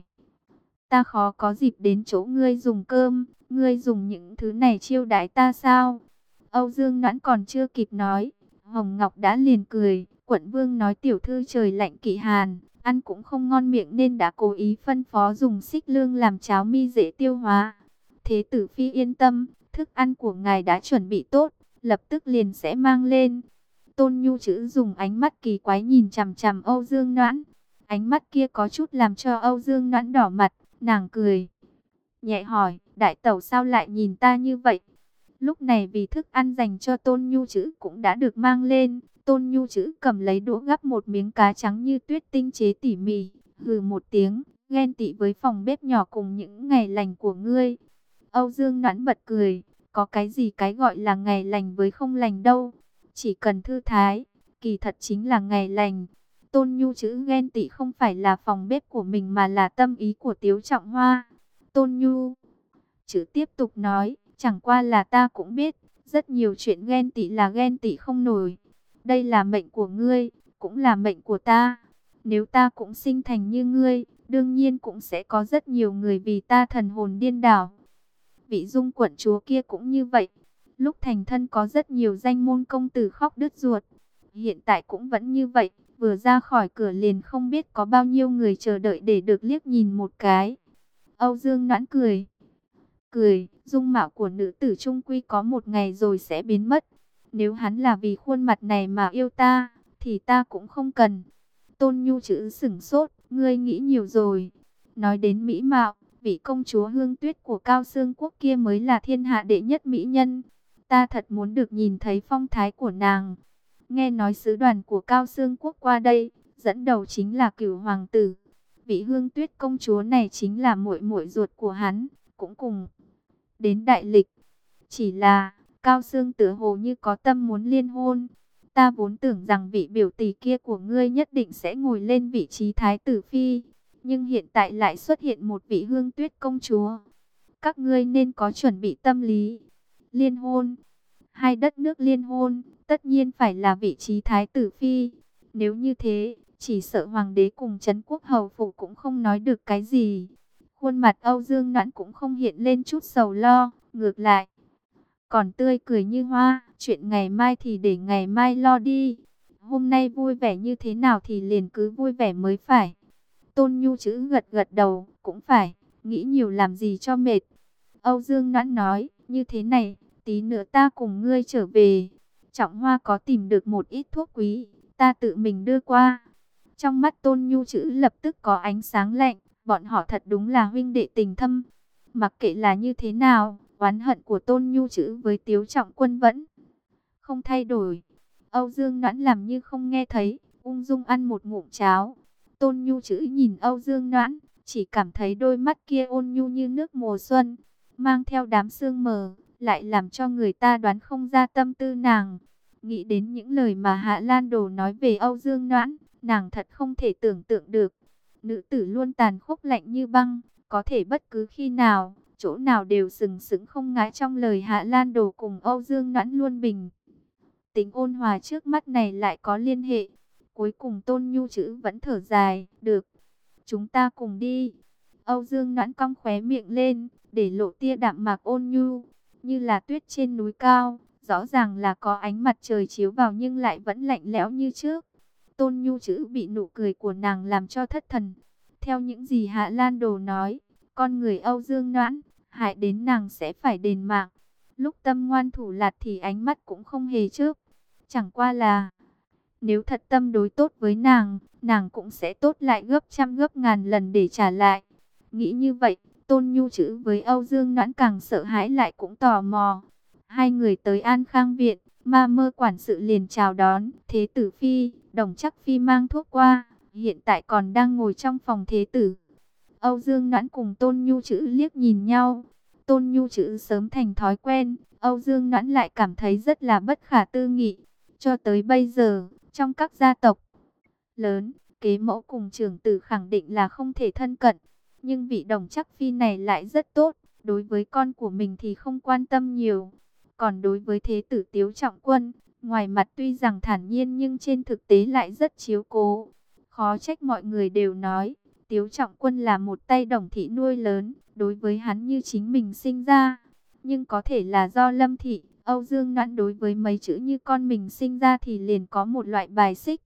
ta khó có dịp đến chỗ ngươi dùng cơm, ngươi dùng những thứ này chiêu đãi ta sao? Âu Dương Noãn còn chưa kịp nói, Hồng Ngọc đã liền cười, quận vương nói tiểu thư trời lạnh kỵ hàn, ăn cũng không ngon miệng nên đã cố ý phân phó dùng xích lương làm cháo mi dễ tiêu hóa. Thế tử phi yên tâm, thức ăn của ngài đã chuẩn bị tốt, lập tức liền sẽ mang lên. Tôn Nhu chữ dùng ánh mắt kỳ quái nhìn chằm chằm Âu Dương Noãn. Ánh mắt kia có chút làm cho Âu Dương Noãn đỏ mặt, nàng cười nhẹ hỏi, đại tẩu sao lại nhìn ta như vậy? Lúc này vì thức ăn dành cho Tôn Nhu chữ cũng đã được mang lên, Tôn Nhu chữ cầm lấy đũa gắp một miếng cá trắng như tuyết tinh chế tỉ mỉ, hừ một tiếng, ghen tị với phòng bếp nhỏ cùng những ngày lành của ngươi. Âu Dương Noãn bật cười, có cái gì cái gọi là ngày lành với không lành đâu, chỉ cần thư thái, kỳ thật chính là ngày lành. Tôn Nhu chữ ghen tị không phải là phòng bếp của mình mà là tâm ý của Tiếu Trọng Hoa. Tôn Nhu chữ tiếp tục nói, chẳng qua là ta cũng biết, rất nhiều chuyện ghen tị là ghen tị không nổi. Đây là mệnh của ngươi, cũng là mệnh của ta. Nếu ta cũng sinh thành như ngươi, đương nhiên cũng sẽ có rất nhiều người vì ta thần hồn điên đảo. Vị Dung quận chúa kia cũng như vậy. Lúc thành thân có rất nhiều danh môn công tử khóc đứt ruột. Hiện tại cũng vẫn như vậy. Vừa ra khỏi cửa liền không biết có bao nhiêu người chờ đợi để được liếc nhìn một cái. Âu Dương Noãn cười. Cười, dung mạo của nữ tử trung quy có một ngày rồi sẽ biến mất. Nếu hắn là vì khuôn mặt này mà yêu ta, thì ta cũng không cần. Tôn Nhu chữ sửng sốt, ngươi nghĩ nhiều rồi. Nói đến mỹ mạo, vị công chúa Hương Tuyết của Cao Xương Quốc kia mới là thiên hạ đệ nhất mỹ nhân. Ta thật muốn được nhìn thấy phong thái của nàng. Nghe nói sứ đoàn của Cao Xương Quốc qua đây, dẫn đầu chính là Cửu hoàng tử. Vị Hương Tuyết công chúa này chính là muội muội ruột của hắn, cũng cùng đến đại lịch. Chỉ là Cao Xương tựa hồ như có tâm muốn liên hôn. Ta vốn tưởng rằng vị biểu tỷ kia của ngươi nhất định sẽ ngồi lên vị trí thái tử phi, nhưng hiện tại lại xuất hiện một vị Hương Tuyết công chúa. Các ngươi nên có chuẩn bị tâm lý. Liên hôn, hai đất nước liên hôn, tất nhiên phải là vị trí thái tử phi. Nếu như thế, chỉ sợ hoàng đế cùng trấn quốc hầu phủ cũng không nói được cái gì. Khuôn mặt Âu Dương Noãn cũng không hiện lên chút sầu lo, ngược lại còn tươi cười như hoa. Chuyện ngày mai thì để ngày mai lo đi. Hôm nay vui vẻ như thế nào thì liền cứ vui vẻ mới phải. Tôn Nhu chữ gật gật đầu, cũng phải, nghĩ nhiều làm gì cho mệt. Âu Dương Noãn nói, như thế này, tí nữa ta cùng ngươi trở về. Trọng Hoa có tìm được một ít thuốc quý, ta tự mình đưa qua. Trong mắt Tôn Nhu chữ lập tức có ánh sáng lạnh, bọn họ thật đúng là huynh đệ tình thâm. Mặc kệ là như thế nào, oán hận của Tôn Nhu chữ với Tiếu Trọng Quân vẫn không thay đổi. Âu Dương Noãn làm như không nghe thấy, ung dung ăn một ngụm cháo. Tôn Nhu chữ nhìn Âu Dương Noãn, chỉ cảm thấy đôi mắt kia ôn nhu như nước mùa xuân, mang theo đám sương mờ, lại làm cho người ta đoán không ra tâm tư nàng. Nghĩ đến những lời mà Hạ Lan Đồ nói về Âu Dương Noãn, nàng thật không thể tưởng tượng được. Nữ tử luôn tàn khốc lạnh như băng, có thể bất cứ khi nào, chỗ nào đều sừng sững không ngã. Trong lời Hạ Lan Đồ cùng Âu Dương Noãn luôn bình tính ôn hòa, trước mắt này lại có liên hệ. Cuối cùng Tôn Nhu chữ vẫn thở dài, được, chúng ta cùng đi. Âu Dương Noãn cong khóe miệng lên, để lộ tia đạm mạc ôn nhu, như là tuyết trên núi cao. Rõ ràng là có ánh mặt trời chiếu vào nhưng lại vẫn lạnh lẽo như trước. Tôn Nhu chữ bị nụ cười của nàng làm cho thất thần. Theo những gì Hạ Lan Đồ nói, con người Âu Dương Noãn, hại đến nàng sẽ phải đền mạng. Lúc tâm ngoan thủ lạt thì ánh mắt cũng không hề chớp. Chẳng qua là, nếu thật tâm đối tốt với nàng, nàng cũng sẽ tốt lại gấp trăm gấp ngàn lần để trả lại. Nghĩ như vậy, Tôn Nhu chữ với Âu Dương Noãn càng sợ hãi lại cũng tò mò. Hai người tới An Khang Viện, Ma Mơ quản sự liền chào đón. Thế tử phi, Đồng Trắc phi mang thuốc qua, hiện tại còn đang ngồi trong phòng thế tử. Âu Dương Noãn cùng Tôn Nhu chữ liếc nhìn nhau. Tôn Nhu chữ sớm thành thói quen, Âu Dương Noãn lại cảm thấy rất là bất khả tư nghị. Cho tới bây giờ, trong các gia tộc lớn, kế mẫu cùng trưởng tử khẳng định là không thể thân cận. Nhưng vị Đồng Trắc phi này lại rất tốt, đối với con của mình thì không quan tâm nhiều. Còn đối với thế tử Tiếu Trọng Quân, ngoài mặt tuy rằng thản nhiên nhưng trên thực tế lại rất chiếu cố. Khó trách mọi người đều nói, Tiếu Trọng Quân là một tay Đồng thị nuôi lớn, đối với hắn như chính mình sinh ra. Nhưng có thể là do Lâm thị, Âu Dương Noãn đối với mấy chữ như con mình sinh ra thì liền có một loại bài xích.